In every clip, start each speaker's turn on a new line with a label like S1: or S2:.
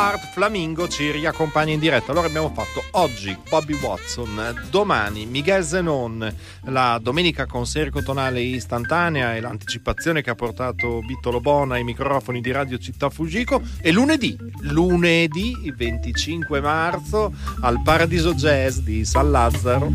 S1: Art Flamingo ci riaccompagna in diretta. Allora abbiamo fatto oggi Bobby Watson, domani Miguel Zenón, la domenica con serie cotonale istantanea e l'anticipazione che ha portato Bittolo Bona ai microfoni di Radio Città Fujiko, e lunedì 25 marzo al Paradiso Jazz di San Lazzaro.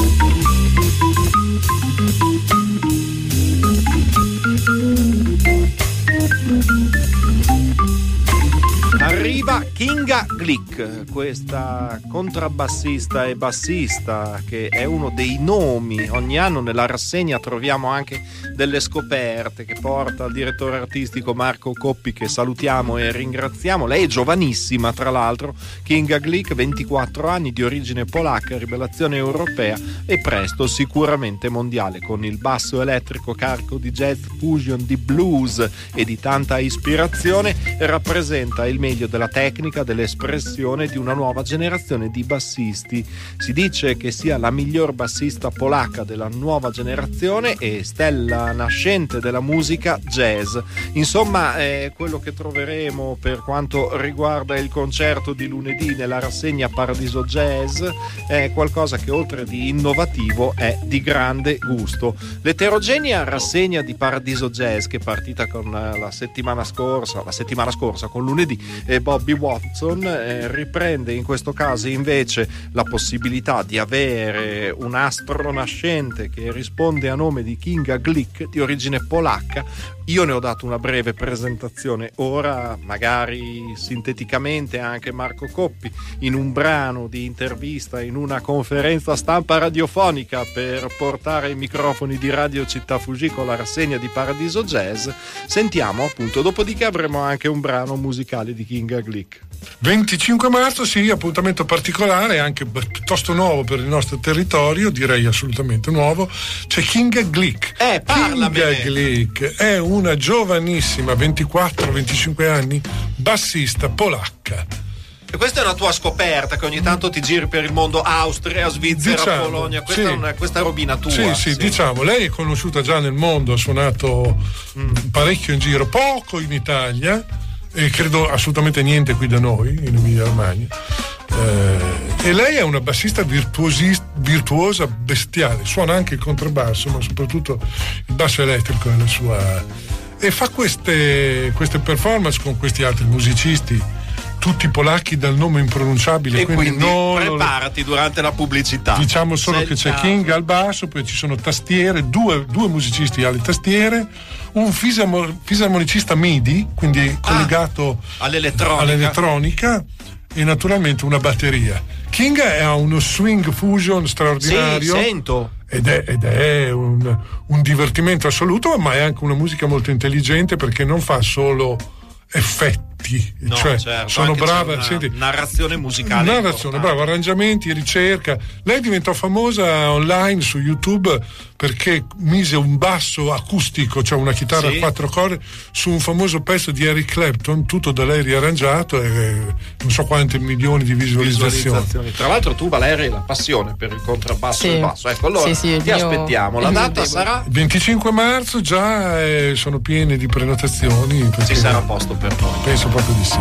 S1: Arriva Kinga Glick, questa contrabbassista e bassista che è uno dei nomi. Ogni anno nella rassegna troviamo anche delle scoperte che porta il direttore artistico Marco Coppi, che salutiamo e ringraziamo. Lei è giovanissima, tra l'altro. Kinga Glick, 24 anni, di origine polacca, rivelazione europea e presto sicuramente mondiale, con il basso elettrico carico di jazz, fusion, di blues e di tanta ispirazione. Rappresenta il meglio della tecnica, dell'espressione di una nuova generazione di bassisti. Si dice che sia la miglior bassista polacca della nuova generazione e stella nascente della musica jazz. Insomma, quello che troveremo per quanto riguarda il concerto di lunedì nella rassegna Paradiso Jazz è qualcosa che, oltre di innovativo, è di grande gusto. L'eterogenea rassegna di Paradiso Jazz, che è partita con la settimana scorsa con lunedì e Bobby Watson, riprende in questo caso invece la possibilità di avere un astro nascente che risponde a nome di Kinga Glick, di origine polacca. Io ne ho dato una breve presentazione, ora magari sinteticamente anche Marco Coppi in un brano di intervista, in una conferenza stampa radiofonica per portare ai microfoni di Radio Città Fujiko la rassegna di Paradiso Jazz. Sentiamo appunto, dopodiché avremo anche un brano musicale di Kinga Glick.
S2: 25 marzo, sì, appuntamento particolare, anche piuttosto nuovo per il nostro territorio, direi assolutamente nuovo. C'è Kinga Glick. Kinga Glick è una giovanissima, 24-25 anni, bassista polacca.
S1: E questa è una tua scoperta, che ogni tanto ti giri per il mondo, Austria, Svizzera,
S2: diciamo,
S1: Polonia, questa,
S2: sì.
S1: Questa è robina tua.
S2: Sì, diciamo, lei è conosciuta già nel mondo, ha suonato parecchio in giro, poco in Italia, e credo assolutamente niente qui da noi, in Emilia-Romagna. E lei è una bassista virtuosa, bestiale, suona anche il contrabbasso, ma soprattutto il basso elettrico è la sua, e fa queste performance con questi altri musicisti, tutti polacchi dal nome impronunciabile,
S1: e quindi
S2: preparati
S1: durante la pubblicità.
S2: Diciamo solo che c'è Kinga al basso, poi ci sono tastiere, due musicisti alle tastiere, un fisarmonicista MIDI, quindi collegato all'elettronica, e naturalmente una batteria. Kinga ha uno swing fusion straordinario.
S1: Sì, sento.
S2: Ed è un divertimento assoluto, ma è anche una musica molto intelligente, perché non fa solo effetti,
S1: no,
S2: cioè
S1: certo,
S2: sono brava,
S1: senti, narrazione musicale,
S2: brava, arrangiamenti, ricerca. Lei diventò famosa online su YouTube perché mise un basso acustico, cioè una chitarra a 4 corde, su un famoso pezzo di Eric Clapton, tutto da lei riarrangiato, e non so quante milioni di visualizzazioni.
S1: Tra l'altro tu, Valeria, hai la passione per il contrabbasso e il basso, ecco, allora ti aspettiamo. La data sarà
S2: 25 marzo, già sono piene di prenotazioni,
S1: ci sarà posto per noi,
S2: penso proprio di sì.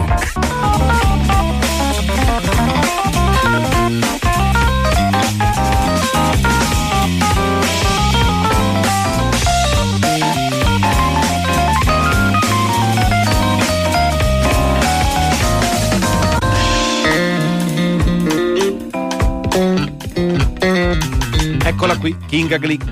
S1: Eccola qui, Kinga Glick.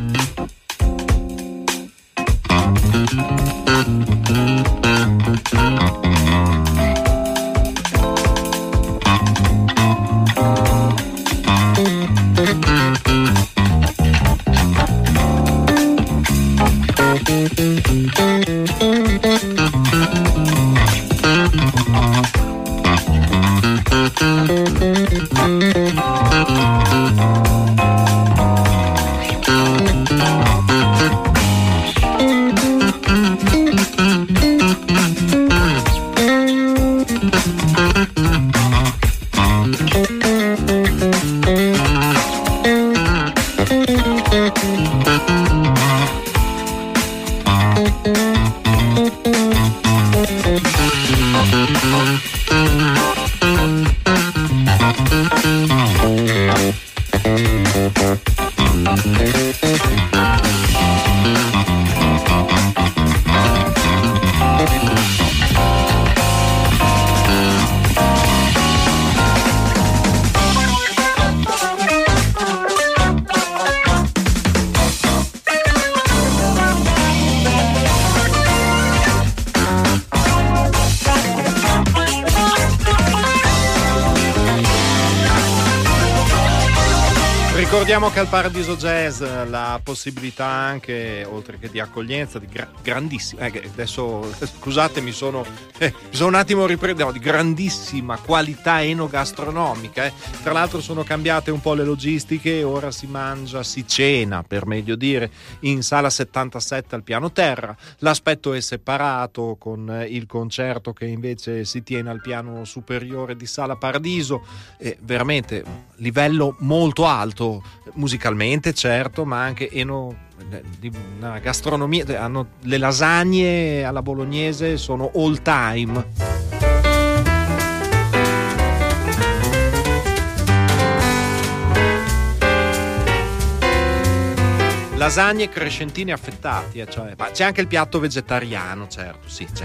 S1: Ricordiamo che al Paradiso Jazz la possibilità anche, oltre che di accoglienza, di grandissima, adesso scusatemi, sono un attimo di grandissima qualità enogastronomica. Tra l'altro sono cambiate un po' le logistiche, ora si cena per meglio dire, in sala 77 al piano terra. L'aspetto è separato con il concerto che invece si tiene al piano superiore di Sala Paradiso. Veramente livello molto alto musicalmente, certo, ma anche di una gastronomia. Hanno le lasagne alla bolognese, sono all time. Lasagne crescentini affettati, cioè, ma c'è anche il piatto vegetariano, certo, sì, c'è.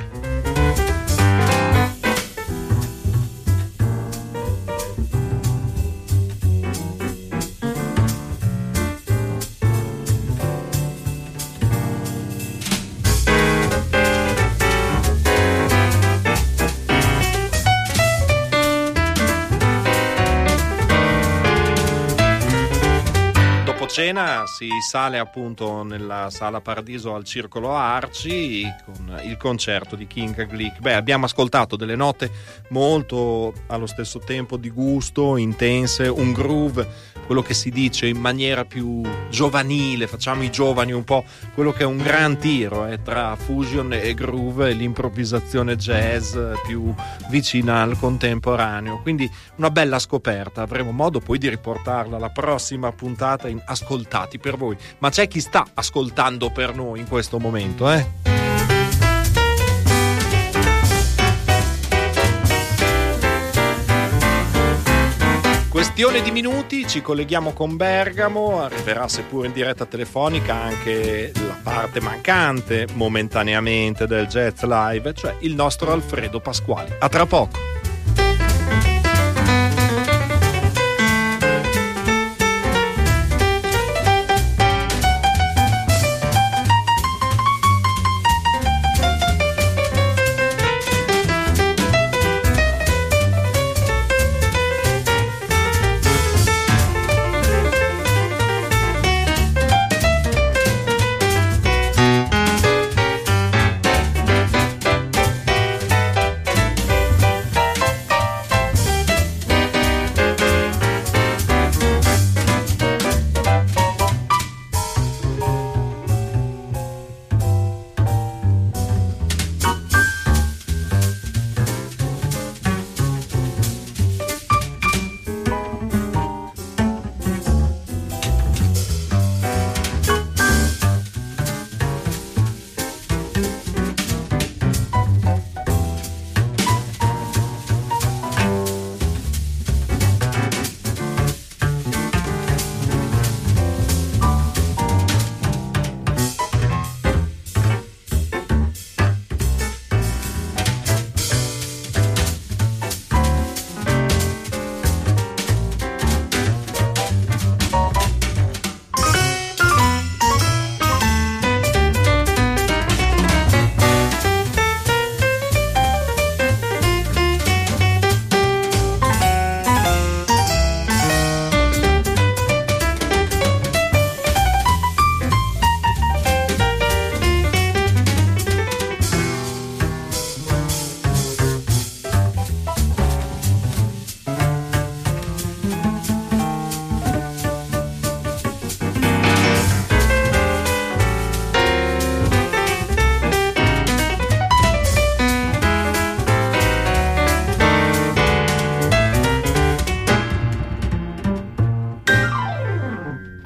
S1: Cena si sale appunto nella Sala Paradiso al Circolo Arci con il concerto di King Glick. Abbiamo ascoltato delle note molto allo stesso tempo di gusto, intense, un groove, quello che si dice in maniera più giovanile, facciamo i giovani un po', quello che è un gran tiro tra fusion e groove e l'improvvisazione jazz più vicina al contemporaneo. Quindi una bella scoperta, avremo modo poi di riportarla alla prossima puntata in ascoltati per voi, ma c'è chi sta ascoltando per noi in questo momento, Questione di minuti, ci colleghiamo con Bergamo, arriverà seppur in diretta telefonica anche la parte mancante momentaneamente del Jazz Live, cioè il nostro Alfredo Pasquali. A tra poco.